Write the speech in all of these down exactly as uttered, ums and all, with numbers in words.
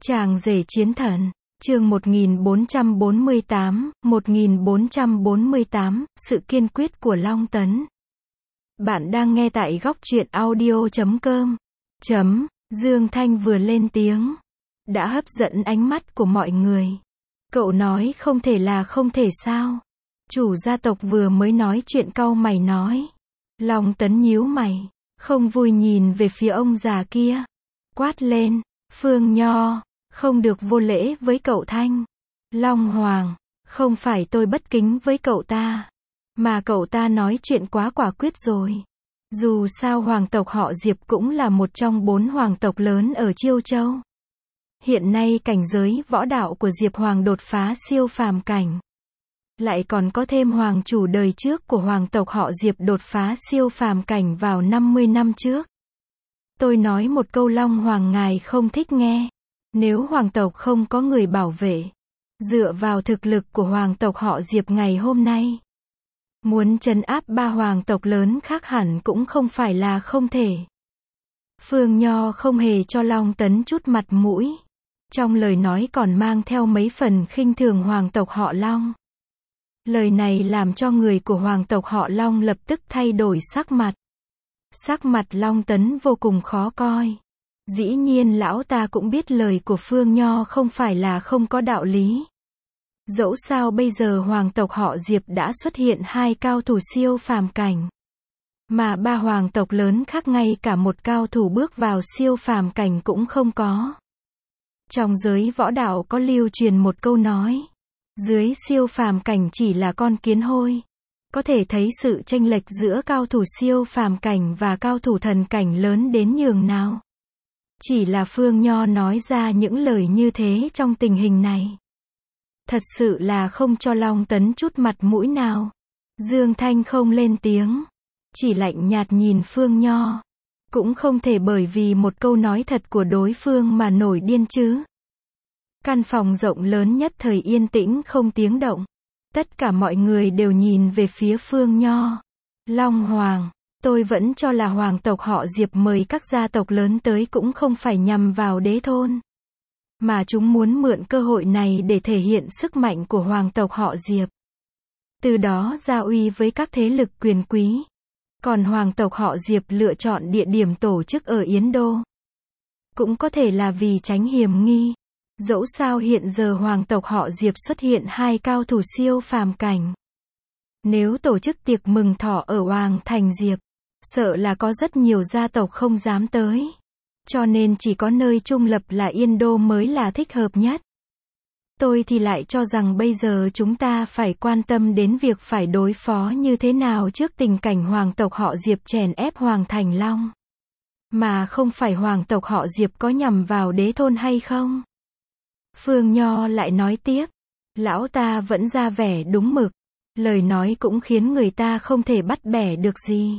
Chàng rể chiến thần, chương một nghìn bốn trăm bốn mươi tám, một nghìn bốn trăm bốn mươi tám, sự kiên quyết của Long Tấn. Bạn đang nghe tại góc truyện audio chấm com. Chấm, Dương Thanh vừa lên tiếng, đã hấp dẫn ánh mắt của mọi người. Cậu nói không thể là không thể sao? Chủ gia tộc vừa mới nói chuyện cau mày nói. Long Tấn nhíu mày, không vui nhìn về phía ông già kia. Quát lên, Phương Nho, không được vô lễ với cậu Thanh. Long Hoàng, không phải tôi bất kính với cậu ta, mà cậu ta nói chuyện quá quả quyết rồi. Dù sao hoàng tộc họ Diệp cũng là một trong bốn hoàng tộc lớn ở Chiêu Châu. Hiện nay cảnh giới võ đạo của Diệp Hoàng đột phá siêu phàm cảnh. Lại còn có thêm hoàng chủ đời trước của hoàng tộc họ Diệp đột phá siêu phàm cảnh vào năm mươi năm trước. Tôi nói một câu Long Hoàng ngài không thích nghe. Nếu hoàng tộc không có người bảo vệ, dựa vào thực lực của hoàng tộc họ Diệp ngày hôm nay, muốn trấn áp ba hoàng tộc lớn khác hẳn cũng không phải là không thể. Phương Nho không hề cho Long Tấn chút mặt mũi. Trong lời nói còn mang theo mấy phần khinh thường hoàng tộc họ Long. Lời này làm cho người của hoàng tộc họ Long lập tức thay đổi sắc mặt. Sắc mặt Long Tấn vô cùng khó coi. Dĩ nhiên lão ta cũng biết lời của Phương Nho không phải là không có đạo lý. Dẫu sao bây giờ hoàng tộc họ Diệp đã xuất hiện hai cao thủ siêu phàm cảnh. Mà ba hoàng tộc lớn khác ngay cả một cao thủ bước vào siêu phàm cảnh cũng không có. Trong giới võ đạo có lưu truyền một câu nói. Dưới siêu phàm cảnh chỉ là con kiến hôi. Có thể thấy sự chênh lệch giữa cao thủ siêu phàm cảnh và cao thủ thần cảnh lớn đến nhường nào. Chỉ là Phương Nho nói ra những lời như thế trong tình hình này. Thật sự là không cho Long Tấn chút mặt mũi nào. Dương Thanh không lên tiếng, chỉ lạnh nhạt nhìn Phương Nho. Cũng không thể bởi vì một câu nói thật của đối phương mà nổi điên chứ. Căn phòng rộng lớn nhất thời yên tĩnh không tiếng động. Tất cả mọi người đều nhìn về phía Phương Nho. Long Hoàng, tôi vẫn cho là hoàng tộc họ Diệp mời các gia tộc lớn tới cũng không phải nhằm vào đế thôn. Mà chúng muốn mượn cơ hội này để thể hiện sức mạnh của hoàng tộc họ Diệp. Từ đó gia uy với các thế lực quyền quý. Còn hoàng tộc họ Diệp lựa chọn địa điểm tổ chức ở Yến Đô. Cũng có thể là vì tránh hiểm nghi. Dẫu sao hiện giờ hoàng tộc họ Diệp xuất hiện hai cao thủ siêu phàm cảnh. Nếu tổ chức tiệc mừng thọ ở Hoàng Thành Diệp, sợ là có rất nhiều gia tộc không dám tới. Cho nên chỉ có nơi trung lập là Yên Đô mới là thích hợp nhất. Tôi thì lại cho rằng bây giờ chúng ta phải quan tâm đến việc phải đối phó như thế nào trước tình cảnh hoàng tộc họ Diệp chèn ép Hoàng Thành Long. Mà không phải hoàng tộc họ Diệp có nhằm vào đế thôn hay không? Phương Nho lại nói tiếp. Lão ta vẫn ra vẻ đúng mực. Lời nói cũng khiến người ta không thể bắt bẻ được gì.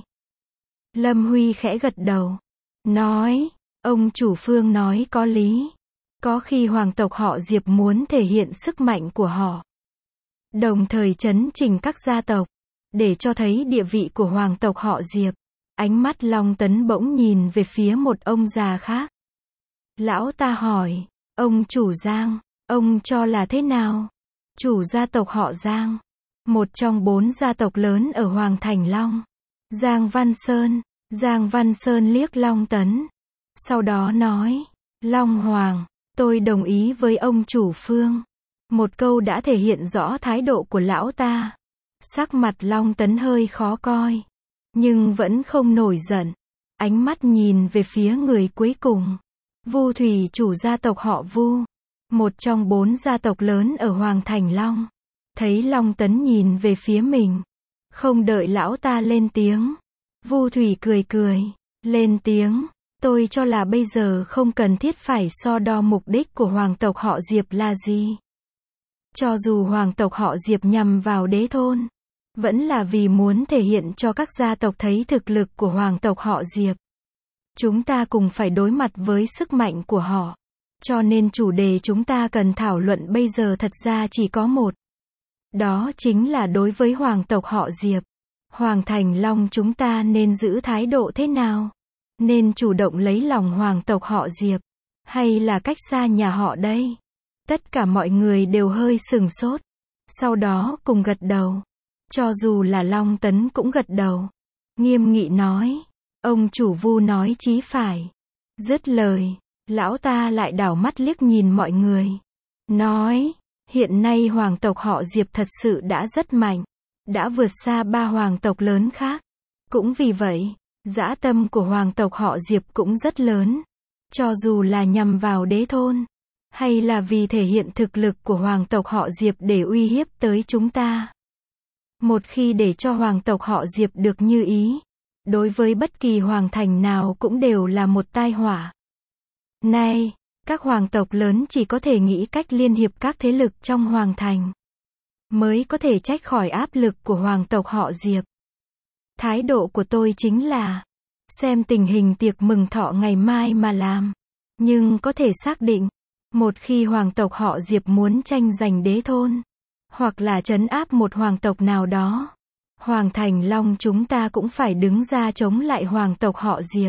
Lâm Huy khẽ gật đầu. Nói, ông chủ Phương nói có lý. Có khi hoàng tộc họ Diệp muốn thể hiện sức mạnh của họ. Đồng thời chấn chỉnh các gia tộc. Để cho thấy địa vị của hoàng tộc họ Diệp. Ánh mắt Long Tấn bỗng nhìn về phía một ông già khác. Lão ta hỏi. Ông chủ Giang, ông cho là thế nào? Chủ gia tộc họ Giang. Một trong bốn gia tộc lớn ở Hoàng Thành Long. Giang Văn Sơn. Giang Văn Sơn liếc Long Tấn. Sau đó nói. Long Hoàng, tôi đồng ý với ông chủ Phương. Một câu đã thể hiện rõ thái độ của lão ta. Sắc mặt Long Tấn hơi khó coi. Nhưng vẫn không nổi giận. Ánh mắt nhìn về phía người cuối cùng. Vu Thủy chủ gia tộc họ Vu. Một trong bốn gia tộc lớn ở Hoàng Thành Long. Thấy Long Tấn nhìn về phía mình. Không đợi lão ta lên tiếng. Vu Thủy cười cười. Lên tiếng. Tôi cho là bây giờ không cần thiết phải so đo mục đích của hoàng tộc họ Diệp là gì. Cho dù hoàng tộc họ Diệp nhằm vào đế thôn. Vẫn là vì muốn thể hiện cho các gia tộc thấy thực lực của hoàng tộc họ Diệp. Chúng ta cùng phải đối mặt với sức mạnh của họ. Cho nên chủ đề chúng ta cần thảo luận bây giờ thật ra chỉ có một. Đó chính là đối với hoàng tộc họ Diệp. Hoàng Thành Long chúng ta nên giữ thái độ thế nào? Nên chủ động lấy lòng hoàng tộc họ Diệp. Hay là cách xa nhà họ đây? Tất cả mọi người đều hơi sừng sốt. Sau đó cùng gật đầu. Cho dù là Long Tấn cũng gật đầu. Nghiêm nghị nói. Ông chủ Vu nói chí phải. Dứt lời, lão ta lại đảo mắt liếc nhìn mọi người. Nói, hiện nay hoàng tộc họ Diệp thật sự đã rất mạnh. Đã vượt xa ba hoàng tộc lớn khác. Cũng vì vậy, dã tâm của hoàng tộc họ Diệp cũng rất lớn. Cho dù là nhằm vào đế thôn, hay là vì thể hiện thực lực của hoàng tộc họ Diệp để uy hiếp tới chúng ta. Một khi để cho hoàng tộc họ Diệp được như ý, đối với bất kỳ hoàng thành nào cũng đều là một tai họa. Nay, các hoàng tộc lớn chỉ có thể nghĩ cách liên hiệp các thế lực trong hoàng thành, mới có thể trách khỏi áp lực của hoàng tộc họ Diệp. Thái độ của tôi chính là, xem tình hình tiệc mừng thọ ngày mai mà làm. Nhưng có thể xác định, một khi hoàng tộc họ Diệp muốn tranh giành đế thôn, hoặc là trấn áp một hoàng tộc nào đó, Hoàng thành Long chúng ta cũng phải đứng ra chống lại hoàng tộc họ Diệp.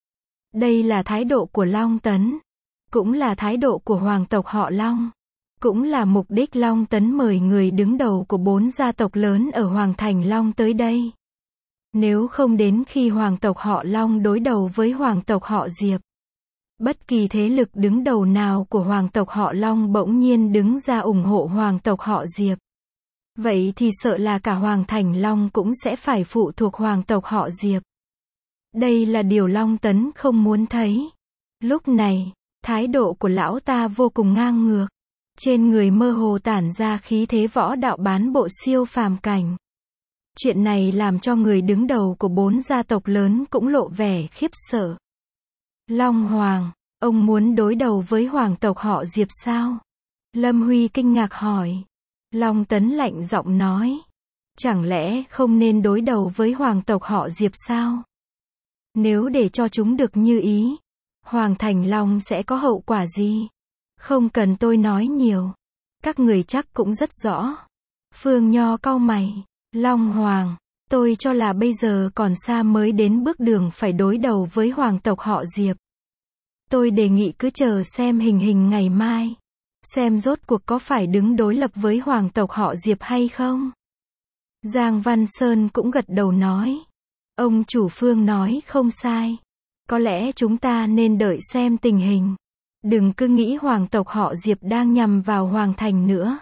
Đây là thái độ của Long Tấn, cũng là thái độ của hoàng tộc họ Long, cũng là mục đích Long Tấn mời người đứng đầu của bốn gia tộc lớn ở Hoàng thành Long tới đây. Nếu không đến khi hoàng tộc họ Long đối đầu với hoàng tộc họ Diệp, bất kỳ thế lực đứng đầu nào của hoàng tộc họ Long bỗng nhiên đứng ra ủng hộ hoàng tộc họ Diệp, vậy thì sợ là cả Hoàng thành Long cũng sẽ phải phụ thuộc hoàng tộc họ Diệp. Đây là điều Long Tấn không muốn thấy. Lúc này, thái độ của lão ta vô cùng ngang ngược. Trên người mơ hồ tản ra khí thế võ đạo bán bộ siêu phàm cảnh. Chuyện này làm cho người đứng đầu của bốn gia tộc lớn cũng lộ vẻ khiếp sợ. Long Hoàng, ông muốn đối đầu với hoàng tộc họ Diệp sao? Lâm Huy kinh ngạc hỏi. Long Tấn lạnh giọng nói. Chẳng lẽ không nên đối đầu với hoàng tộc họ Diệp sao? Nếu để cho chúng được như ý, Hoàng thành Long sẽ có hậu quả gì? Không cần tôi nói nhiều. Các người chắc cũng rất rõ. Phương Nho cau mày. Long Hoàng, tôi cho là bây giờ còn xa mới đến bước đường phải đối đầu với hoàng tộc họ Diệp. Tôi đề nghị cứ chờ xem hình hình ngày mai. Xem rốt cuộc có phải đứng đối lập với hoàng tộc họ Diệp hay không? Giang Văn Sơn cũng gật đầu nói. Ông chủ Phương nói không sai. Có lẽ chúng ta nên đợi xem tình hình. Đừng cứ nghĩ hoàng tộc họ Diệp đang nhằm vào Hoàng thành nữa.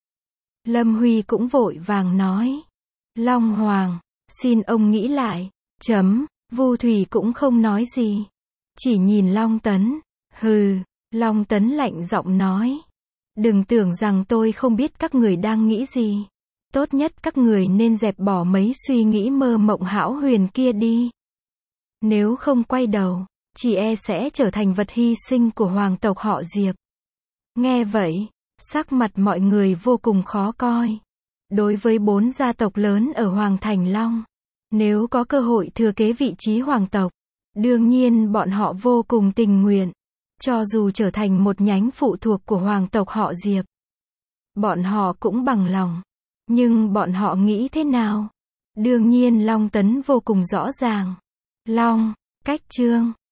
Lâm Huy cũng vội vàng nói. Long Hoàng, xin ông nghĩ lại. Chấm, Vu Thủy cũng không nói gì. Chỉ nhìn Long Tấn. Hừ, Long Tấn lạnh giọng nói. Đừng tưởng rằng tôi không biết các người đang nghĩ gì. Tốt nhất các người nên dẹp bỏ mấy suy nghĩ mơ mộng hão huyền kia đi. Nếu không quay đầu, chỉ e sẽ trở thành vật hy sinh của hoàng tộc họ Diệp. Nghe vậy, sắc mặt mọi người vô cùng khó coi. Đối với bốn gia tộc lớn ở Hoàng thành Long, nếu có cơ hội thừa kế vị trí hoàng tộc, đương nhiên bọn họ vô cùng tình nguyện. Cho dù trở thành một nhánh phụ thuộc của hoàng tộc họ Diệp, bọn họ cũng bằng lòng. Nhưng bọn họ nghĩ thế nào? Đương nhiên Long Tấn vô cùng rõ ràng. Long, cách chương